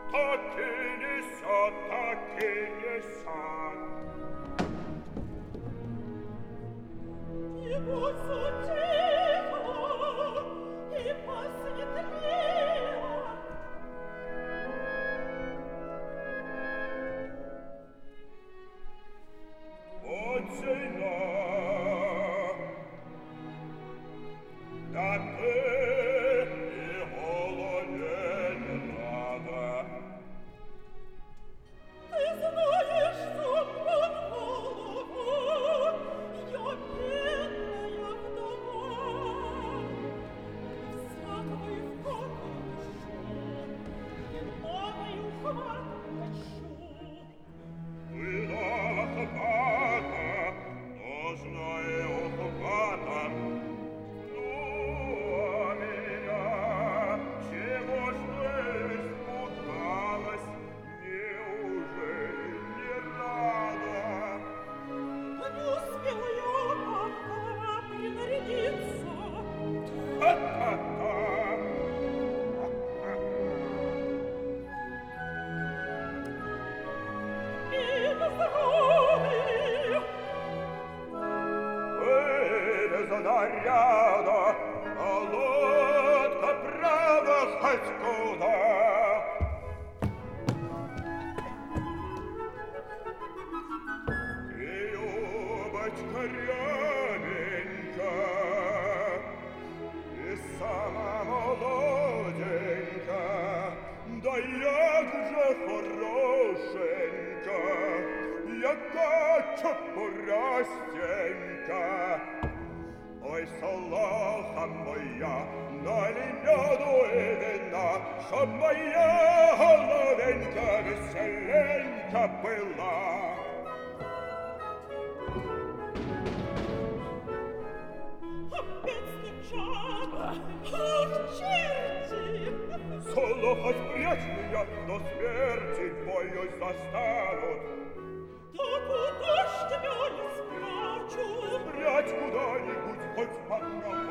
так и несет, так и несет. Его затихло и посветлело. Вот зима, да ты и голоден не надо. Ты знаешь, сумман голова, я бедная вдова. Всякого и в хату ищу, и новую хвату хочу. Была хвата, нужная ухвата. Ну, а меня чего ж ты испугалась? Неужели не рада? Да не успела я, мамка, принарядиться. Та-та-та! И на здоровье. Без наряда, а лодка права хоть куда. И юбочка рябенька, и сама молоденька, да як же хорошенька, яка чопурастенька. Ой, солоха моя, налей меду и вина, чтоб моя головенька веселенька была. Опять стучат. Ах, черти! Солоха, спрячь меня, до смерти боюсь застанут. Да куда ж тебя не спрячу? Спрячь куда-нибудь, хоть под